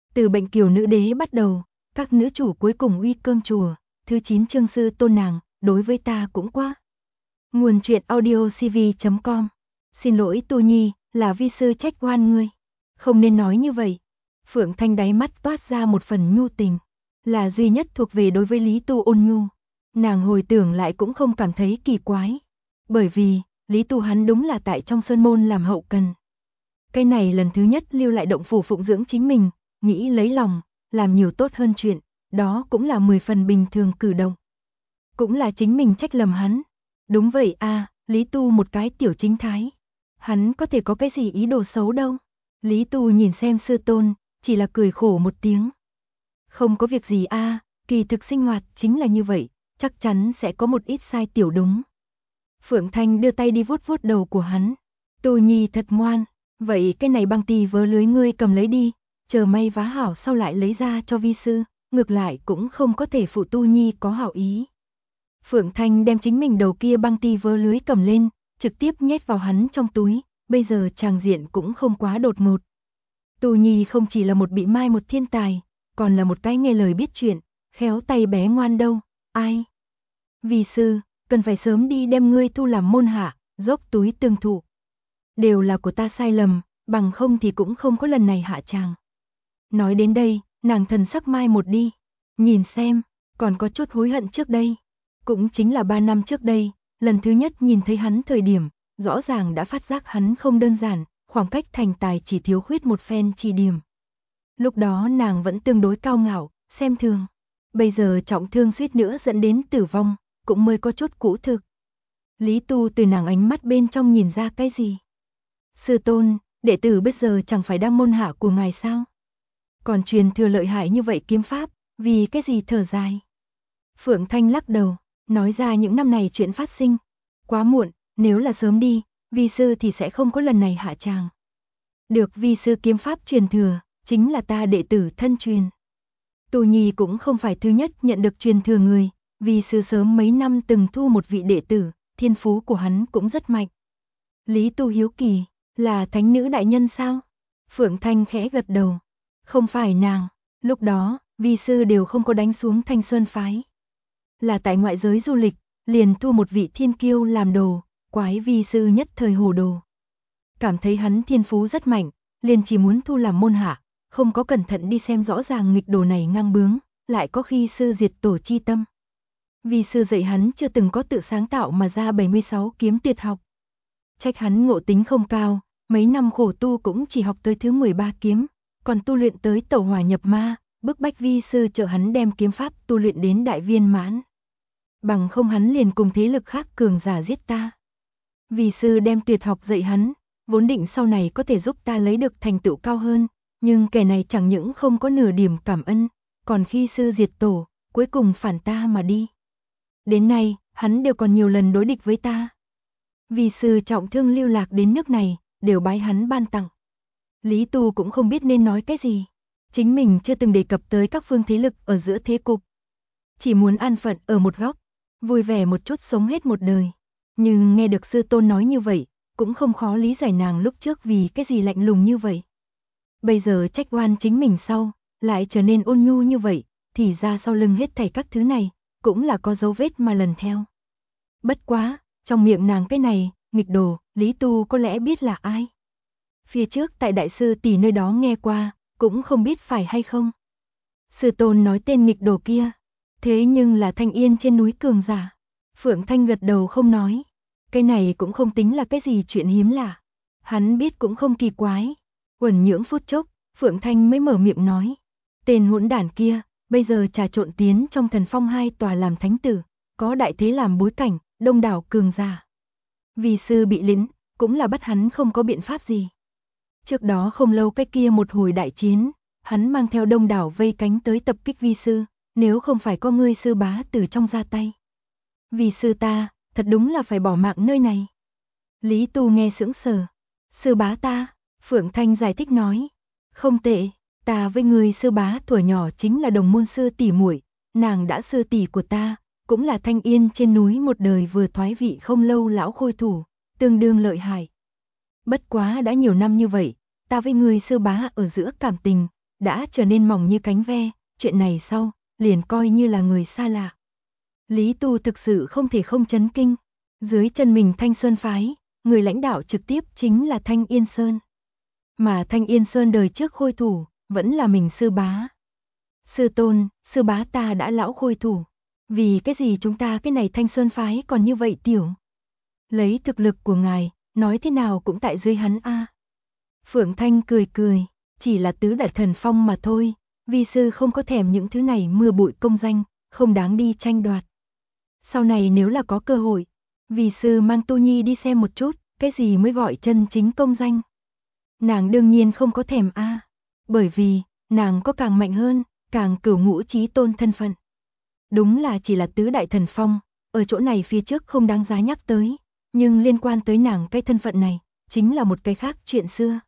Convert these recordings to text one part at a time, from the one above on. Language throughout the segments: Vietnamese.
Từ bệnh kiều nữ đế bắt đầu, các nữ chủ cuối cùng uy cơm chùa, thứ 9 chương sư tôn nàng, đối với ta cũng quá. Nguồn truyện audio cv.com. Xin lỗi Tu Nhi, là vi sư trách oan ngươi. Không nên nói như vậy. Phượng Thanh đáy mắt toát ra một phần nhu tình, là duy nhất thuộc về đối với Lý Tu ôn nhu. Nàng hồi tưởng lại cũng không cảm thấy kỳ quái, bởi vì Lý Tu hắn đúng là tại trong sơn môn làm hậu cần. Cái này lần thứ nhất lưu lại động phủ phụng dưỡng chính mình, nghĩ lấy lòng, làm nhiều tốt hơn chuyện, đó cũng là 10 phần bình thường cử động. Cũng là chính mình trách lầm hắn. Đúng vậy a, Lý Tu một cái tiểu chính thái. Hắn có thể có cái gì ý đồ xấu đâu. Lý Tu nhìn xem sư tôn, chỉ là cười khổ một tiếng. Không có việc gì a, kỳ thực sinh hoạt chính là như vậy, chắc chắn sẽ có một ít sai tiểu đúng. Phượng Thanh đưa tay đi vuốt vuốt đầu của hắn. Tu Nhi thật ngoan, vậy cái này băng tì vớ lưới ngươi cầm lấy đi, chờ may vá hảo sau lại lấy ra cho vi sư, ngược lại cũng không có thể phụ Tu Nhi có hảo ý. Phượng Thanh đem chính mình đầu kia băng ti vớ lưới cầm lên, trực tiếp nhét vào hắn trong túi, bây giờ tràng diện cũng không quá đột ngột. Tu Nhi không chỉ là một bị mai một thiên tài, còn là một cái nghe lời biết chuyện, khéo tay bé ngoan đâu, ai? Vi sư, cần phải sớm đi đem ngươi thu làm môn hạ, dốc túi tương thụ. Đều là của ta sai lầm, bằng không thì cũng không có lần này hạ tràng. Nói đến đây, nàng thần sắc mai một đi, nhìn xem, còn có chút hối hận trước đây. Cũng chính là 3 năm trước đây, lần thứ nhất nhìn thấy hắn thời điểm, rõ ràng đã phát giác hắn không đơn giản, khoảng cách thành tài chỉ thiếu khuyết một phen chỉ điểm. Lúc đó nàng vẫn tương đối cao ngạo, xem thường. Bây giờ trọng thương suýt nữa dẫn đến tử vong, cũng mới có chút cũ thực. Lý Tu từ nàng ánh mắt bên trong nhìn ra cái gì? Sư tôn, đệ tử bây giờ chẳng phải đang môn hạ của ngài sao? Còn truyền thừa lợi hại như vậy kiếm pháp, vì cái gì thở dài? Phượng Thanh lắc đầu, nói ra những năm này chuyện phát sinh. Quá muộn, nếu là sớm đi, vi sư thì sẽ không có lần này hạ tràng. Được vi sư kiếm pháp truyền thừa, chính là ta đệ tử thân truyền. Tu Nhi cũng không phải thứ nhất nhận được truyền thừa người, vi sư sớm mấy năm từng thu một vị đệ tử, thiên phú của hắn cũng rất mạnh. Lý Tu hiếu kỳ, là thánh nữ đại nhân sao? Phượng Thanh khẽ gật đầu. Không phải nàng, lúc đó, vi sư đều không có đánh xuống Thanh Sơn phái. Là tại ngoại giới du lịch, liền thu một vị thiên kiêu làm đồ, quái vi sư nhất thời hồ đồ. Cảm thấy hắn thiên phú rất mạnh, liền chỉ muốn thu làm môn hạ, không có cẩn thận đi xem rõ ràng nghịch đồ này ngang bướng, lại có khi sư diệt tổ chi tâm. Vi sư dạy hắn chưa từng có tự sáng tạo mà ra 76 kiếm tuyệt học. Trách hắn ngộ tính không cao, mấy năm khổ tu cũng chỉ học tới thứ 13 kiếm, còn tu luyện tới tẩu hỏa nhập ma, bức bách vi sư trợ hắn đem kiếm pháp tu luyện đến đại viên mãn. Bằng không hắn liền cùng thế lực khác cường giả giết ta. Vi sư đem tuyệt học dạy hắn, vốn định sau này có thể giúp ta lấy được thành tựu cao hơn, nhưng kẻ này chẳng những không có nửa điểm cảm ơn, còn khi sư diệt tổ, cuối cùng phản ta mà đi. Đến nay, hắn đều còn nhiều lần đối địch với ta. Vi sư trọng thương lưu lạc đến nước này, đều bái hắn ban tặng. Lý Tu cũng không biết nên nói cái gì. Chính mình chưa từng đề cập tới các phương thế lực ở giữa thế cục. Chỉ muốn an phận ở một góc, vui vẻ một chút sống hết một đời. Nhưng nghe được sư tôn nói như vậy, cũng không khó lý giải nàng lúc trước vì cái gì lạnh lùng như vậy. Bây giờ trách oan chính mình sau, lại trở nên ôn nhu như vậy, thì ra sau lưng hết thảy các thứ này, cũng là có dấu vết mà lần theo. Bất quá, trong miệng nàng cái này, nghịch đồ, Lý Tu có lẽ biết là ai. Phía trước tại đại sư tỷ nơi đó nghe qua, cũng không biết phải hay không. Sư tôn nói tên nghịch đồ kia, thế nhưng là Thanh Yên trên núi cường giả. Phượng Thanh gật đầu không nói, cái này cũng không tính là cái gì chuyện hiếm lạ. Hắn biết cũng không kỳ quái. Uẩn nhưỡng phút chốc, Phượng Thanh mới mở miệng nói, tên hỗn đản kia, bây giờ trà trộn tiến trong Thần Phong 2 tòa làm thánh tử, có đại thế làm bối cảnh, đông đảo cường giả. Vi sư bị lĩnh, cũng là bắt hắn không có biện pháp gì. Trước đó không lâu cái kia một hồi đại chiến, hắn mang theo đông đảo vây cánh tới tập kích vi sư, nếu không phải có ngươi sư bá từ trong ra tay. Vi sư ta, thật đúng là phải bỏ mạng nơi này. Lý Tu nghe sững sờ. Sư bá ta, Phượng Thanh giải thích nói. Không tệ, ta với ngươi sư bá tuổi nhỏ chính là đồng môn sư tỷ muội, nàng đã sư tỷ của ta, cũng là Thanh Yên trên núi một đời vừa thoái vị không lâu lão khôi thủ, tương đương lợi hại. Bất quá đã nhiều năm như vậy, ta với ngươi sư bá ở giữa cảm tình, đã trở nên mỏng như cánh ve, chuyện này sau, liền coi như là người xa lạ. Lý Tu thực sự không thể không chấn kinh, dưới chân mình Thanh Sơn phái, người lãnh đạo trực tiếp chính là Thanh Yên Sơn. Mà Thanh Yên Sơn đời trước khôi thủ, vẫn là mình sư bá. Sư tôn, sư bá ta đã lão khôi thủ, vì cái gì chúng ta cái này Thanh Sơn phái còn như vậy tiểu? Lấy thực lực của ngài, nói thế nào cũng tại dưới hắn a. Phượng Thanh cười cười, chỉ là tứ đại thần phong mà thôi, vi sư không có thèm những thứ này mưa bụi công danh, không đáng đi tranh đoạt. Sau này nếu là có cơ hội, vi sư mang Tu Nhi đi xem một chút, cái gì mới gọi chân chính công danh. Nàng đương nhiên không có thèm a, bởi vì, nàng có càng mạnh hơn, càng cửu ngũ chí tôn thân phận. Đúng là chỉ là tứ đại thần phong, ở chỗ này phía trước không đáng giá nhắc tới, nhưng liên quan tới nàng cái thân phận này, chính là một cái khác chuyện xưa.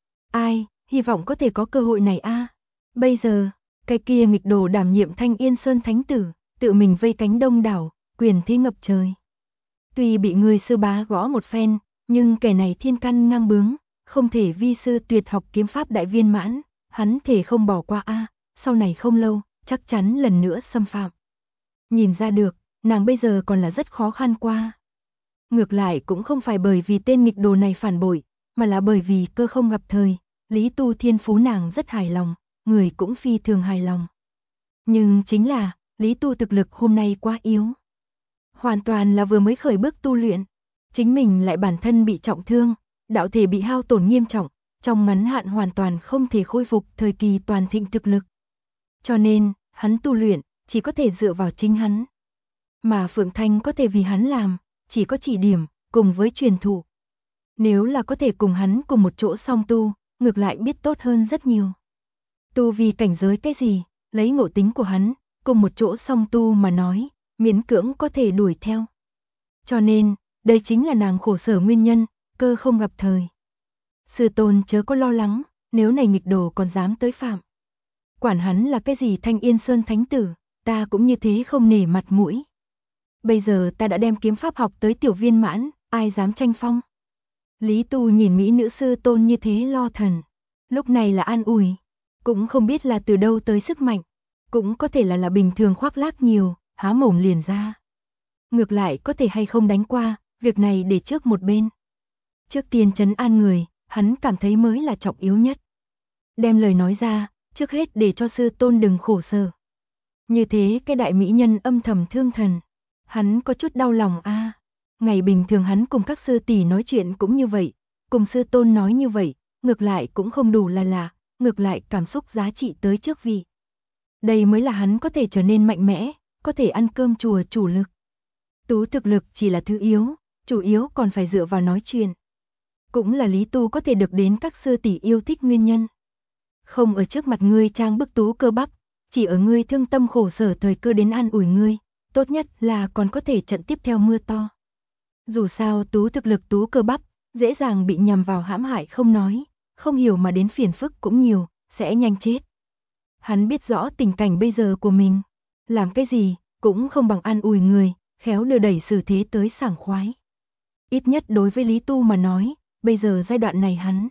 Ai, hy vọng có thể có cơ hội này a. Bây giờ, cái kia nghịch đồ đảm nhiệm Thanh Yên Sơn thánh tử, tự mình vây cánh đông đảo, quyền thế ngập trời. Tuy bị người sư bá gõ một phen, nhưng kẻ này thiên căn ngang bướng, không thể vi sư tuyệt học kiếm pháp đại viên mãn, hắn thể không bỏ qua a, sau này không lâu, chắc chắn lần nữa xâm phạm. Nhìn ra được, nàng bây giờ còn là rất khó khăn qua. Ngược lại cũng không phải bởi vì tên nghịch đồ này phản bội, mà là bởi vì cơ không gặp thời, Lý Tu thiên phú nàng rất hài lòng, người cũng phi thường hài lòng. Nhưng chính là, Lý Tu thực lực hôm nay quá yếu. Hoàn toàn là vừa mới khởi bước tu luyện, chính mình lại bản thân bị trọng thương, đạo thể bị hao tổn nghiêm trọng, trong ngắn hạn hoàn toàn không thể khôi phục thời kỳ toàn thịnh thực lực. Cho nên, hắn tu luyện, chỉ có thể dựa vào chính hắn. Mà Phượng Thanh có thể vì hắn làm, chỉ có chỉ điểm, cùng với truyền thụ. Nếu là có thể cùng hắn cùng một chỗ song tu, ngược lại biết tốt hơn rất nhiều. Tu vì cảnh giới cái gì, lấy ngộ tính của hắn, cùng một chỗ song tu mà nói, miễn cưỡng có thể đuổi theo. Cho nên, đây chính là nàng khổ sở nguyên nhân, cơ không gặp thời. Sư tôn chớ có lo lắng, nếu này nghịch đồ còn dám tới phạm. Quản hắn là cái gì Thanh Yên Sơn thánh tử, ta cũng như thế không nể mặt mũi. Bây giờ ta đã đem kiếm pháp học tới tiểu viên mãn, ai dám tranh phong. Lý Tu nhìn mỹ nữ sư tôn như thế lo thần, lúc này là an ủi, cũng không biết là từ đâu tới sức mạnh, cũng có thể là bình thường khoác lác nhiều, há mồm liền ra. Ngược lại có thể hay không đánh qua, việc này để trước một bên. Trước tiên trấn an người, hắn cảm thấy mới là trọng yếu nhất. Đem lời nói ra, trước hết để cho sư tôn đừng khổ sở. Như thế cái đại mỹ nhân âm thầm thương thần, hắn có chút đau lòng a. Ngày bình thường hắn cùng các sư tỷ nói chuyện cũng như vậy, cùng sư tôn nói như vậy, ngược lại cũng không đủ là lạ, ngược lại cảm xúc giá trị tới trước vị. Đây mới là hắn có thể trở nên mạnh mẽ, có thể ăn cơm chùa chủ lực. Tú thực lực chỉ là thứ yếu, chủ yếu còn phải dựa vào nói chuyện. Cũng là Lý Tu có thể được đến các sư tỷ yêu thích nguyên nhân. Không ở trước mặt ngươi trang bức tú cơ bắp, chỉ ở ngươi thương tâm khổ sở thời cơ đến an ủi ngươi, tốt nhất là còn có thể trận tiếp theo mưa to. Dù sao tú thực lực tú cơ bắp, dễ dàng bị nhầm vào hãm hại không nói, không hiểu mà đến phiền phức cũng nhiều, sẽ nhanh chết. Hắn biết rõ tình cảnh bây giờ của mình, làm cái gì, cũng không bằng an ủi người, khéo đưa đẩy xử thế tới sảng khoái. Ít nhất đối với Lý Tu mà nói, bây giờ giai đoạn này hắn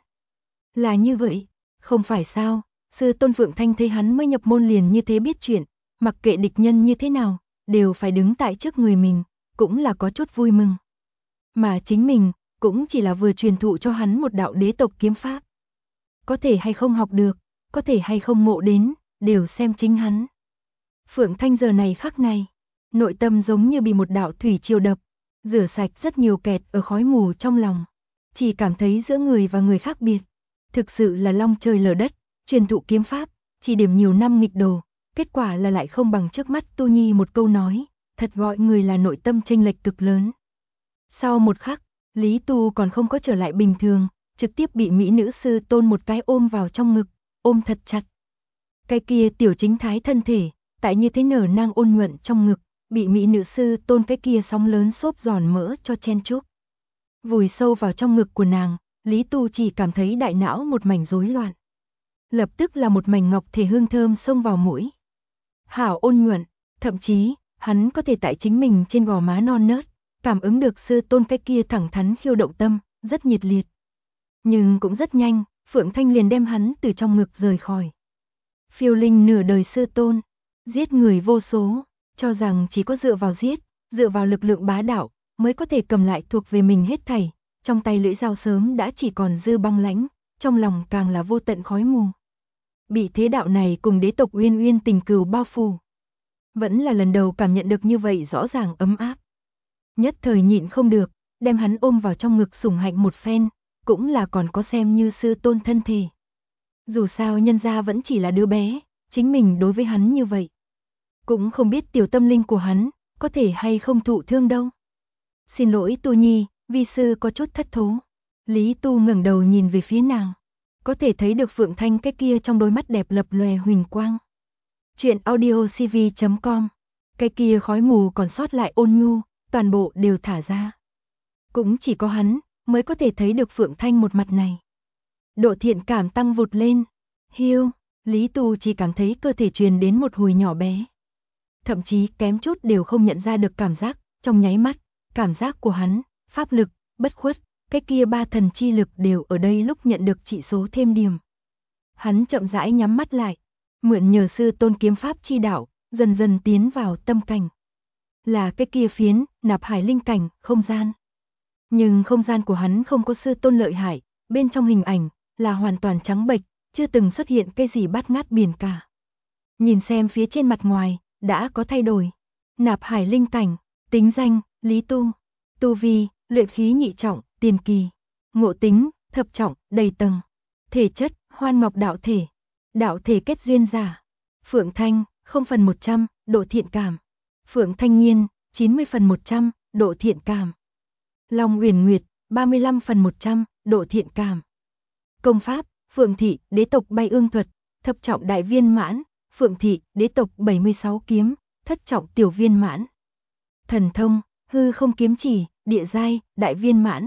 là như vậy, không phải sao, sư tôn Phượng Thanh thấy hắn mới nhập môn liền như thế biết chuyện, mặc kệ địch nhân như thế nào, đều phải đứng tại trước người mình, cũng là có chút vui mừng. Mà chính mình, cũng chỉ là vừa truyền thụ cho hắn một đạo đế tộc kiếm pháp. Có thể hay không học được, có thể hay không ngộ đến, đều xem chính hắn. Phượng Thanh giờ này khắc này, nội tâm giống như bị một đạo thủy triều đập, rửa sạch rất nhiều kẹt ở khói mù trong lòng. Chỉ cảm thấy giữa người và người khác biệt. Thực sự là long trời lở đất, truyền thụ kiếm pháp, chỉ điểm nhiều năm nghịch đồ, kết quả là lại không bằng trước mắt Tu Nhi một câu nói, thật gọi người là nội tâm chênh lệch cực lớn. Sau một khắc, Lý Tu còn không có trở lại bình thường, trực tiếp bị mỹ nữ sư tôn một cái ôm vào trong ngực, ôm thật chặt. Cái kia tiểu chính thái thân thể, tại như thế nở nang ôn nhuận trong ngực, bị mỹ nữ sư tôn cái kia sóng lớn xốp giòn mỡ cho chen chúc. Vùi sâu vào trong ngực của nàng, Lý Tu chỉ cảm thấy đại não một mảnh rối loạn. Lập tức là một mảnh ngọc thể hương thơm xông vào mũi. Hảo ôn nhuận, thậm chí, hắn có thể tại chính mình trên gò má non nớt, cảm ứng được sư tôn cái kia thẳng thắn khiêu động tâm, rất nhiệt liệt. Nhưng cũng rất nhanh, Phượng Thanh liền đem hắn từ trong ngực rời khỏi. Phiêu linh nửa đời sư tôn, giết người vô số, cho rằng chỉ có dựa vào lực lượng bá đạo, mới có thể cầm lại thuộc về mình hết thảy, trong tay lưỡi dao sớm đã chỉ còn dư băng lãnh, trong lòng càng là vô tận khói mù. Bị thế đạo này cùng đế tộc uyên uyên tình cừu bao phủ. Vẫn là lần đầu cảm nhận được như vậy rõ ràng ấm áp. Nhất thời nhịn không được, đem hắn ôm vào trong ngực sủng hạnh một phen, cũng là còn có xem như sư tôn thân thể. Dù sao nhân gia vẫn chỉ là đứa bé, chính mình đối với hắn như vậy. Cũng không biết tiểu tâm linh của hắn, có thể hay không thụ thương đâu. Xin lỗi Tu Nhi, vi sư có chút thất thố. Lý Tu ngẩng đầu nhìn về phía nàng. Có thể thấy được Phượng Thanh cái kia trong đôi mắt đẹp lập lòe huỳnh quang. Chuyện audiocv.com. Cái kia khói mù còn sót lại ôn nhu, toàn bộ đều thả ra. Cũng chỉ có hắn, mới có thể thấy được Phượng Thanh một mặt này. Độ thiện cảm tăng vụt lên. Hiu, Lý Tu chỉ cảm thấy cơ thể truyền đến một hồi nhỏ bé. Thậm chí kém chút đều không nhận ra được cảm giác, trong nháy mắt, cảm giác của hắn, pháp lực, bất khuất, cái kia ba thần chi lực đều ở đây lúc nhận được trị số thêm điểm. Hắn chậm rãi nhắm mắt lại, mượn nhờ sư tôn kiếm pháp chi đạo, dần dần tiến vào tâm cảnh. Là cái kia phiến, nạp hải linh cảnh, không gian. Nhưng không gian của hắn không có sư tôn lợi hại, bên trong hình ảnh, là hoàn toàn trắng bệch, chưa từng xuất hiện cái gì bát ngát biển cả. Nhìn xem phía trên mặt ngoài, đã có thay đổi. Nạp hải linh cảnh, tính danh, Lý Tu. Tu vi, luyện khí nhị trọng, tiền kỳ. Ngộ tính, thập trọng, đầy tầng. Thể chất, hoan ngọc đạo thể. Đạo thể kết duyên giả. Phượng Thanh, 0/100, độ thiện cảm. Phượng Thanh Nhiên, 90/100, độ thiện cảm. Long Uyển Nguyệt, 35/100, độ thiện cảm. Công pháp, Phượng Thị, đế tộc bay ương thuật, thập trọng đại viên mãn. Phượng Thị, đế tộc 76 kiếm, thất trọng tiểu viên mãn. Thần thông, hư không kiếm chỉ, địa giai, đại viên mãn.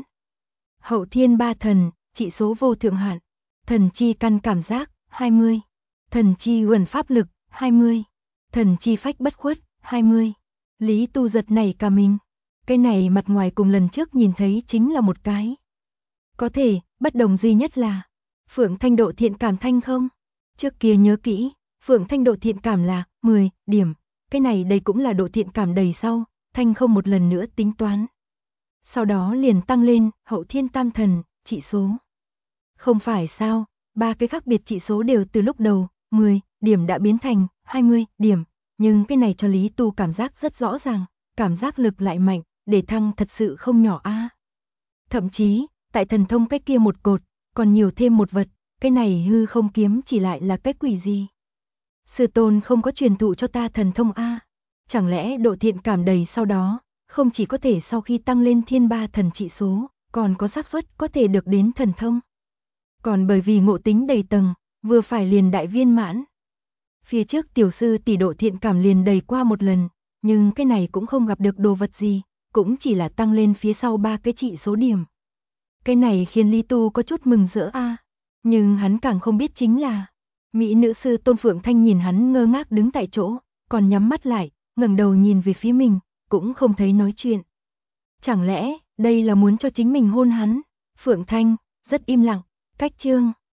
Hậu thiên ba thần, trị số vô thượng hạn. Thần chi căn cảm giác, 20. Thần chi uẩn pháp lực, 20. Thần chi phách bất khuất, 20. Lý Tu giật này cả mình. Cái này mặt ngoài cùng lần trước nhìn thấy chính là một cái. Có thể, bất đồng duy nhất là Phượng Thanh độ thiện cảm thanh không? Trước kia nhớ kỹ, Phượng Thanh độ thiện cảm là 10 điểm. Cái này đây cũng là độ thiện cảm đầy sau, thanh không một lần nữa tính toán. Sau đó liền tăng lên, hậu thiên tam thần, trị số. Không phải sao, ba cái khác biệt trị số đều từ lúc đầu, 10 điểm đã biến thành 20 điểm. Nhưng cái này cho Lý Tu cảm giác rất rõ ràng, cảm giác lực lại mạnh, để thăng thật sự không nhỏ a. Thậm chí, tại thần thông cái kia một cột, còn nhiều thêm một vật, cái này hư không kiếm chỉ lại là cái quỷ gì? Sư tôn không có truyền thụ cho ta thần thông a. Chẳng lẽ độ thiện cảm đầy sau đó, không chỉ có thể sau khi tăng lên thiên ba thần trị số, còn có xác suất có thể được đến thần thông. Còn bởi vì ngộ tính đầy tầng, vừa phải liền đại viên mãn. Phía trước tiểu sư tỷ độ thiện cảm liền đầy qua một lần, nhưng cái này cũng không gặp được đồ vật gì, cũng chỉ là tăng lên phía sau ba cái trị số điểm. Cái này khiến Lý Tu có chút mừng rỡ a, nhưng hắn càng không biết chính là mỹ nữ sư Tôn Phượng Thanh nhìn hắn ngơ ngác đứng tại chỗ, còn nhắm mắt lại, ngẩng đầu nhìn về phía mình, cũng không thấy nói chuyện. Chẳng lẽ đây là muốn cho chính mình hôn hắn? Phượng Thanh rất im lặng, cách chương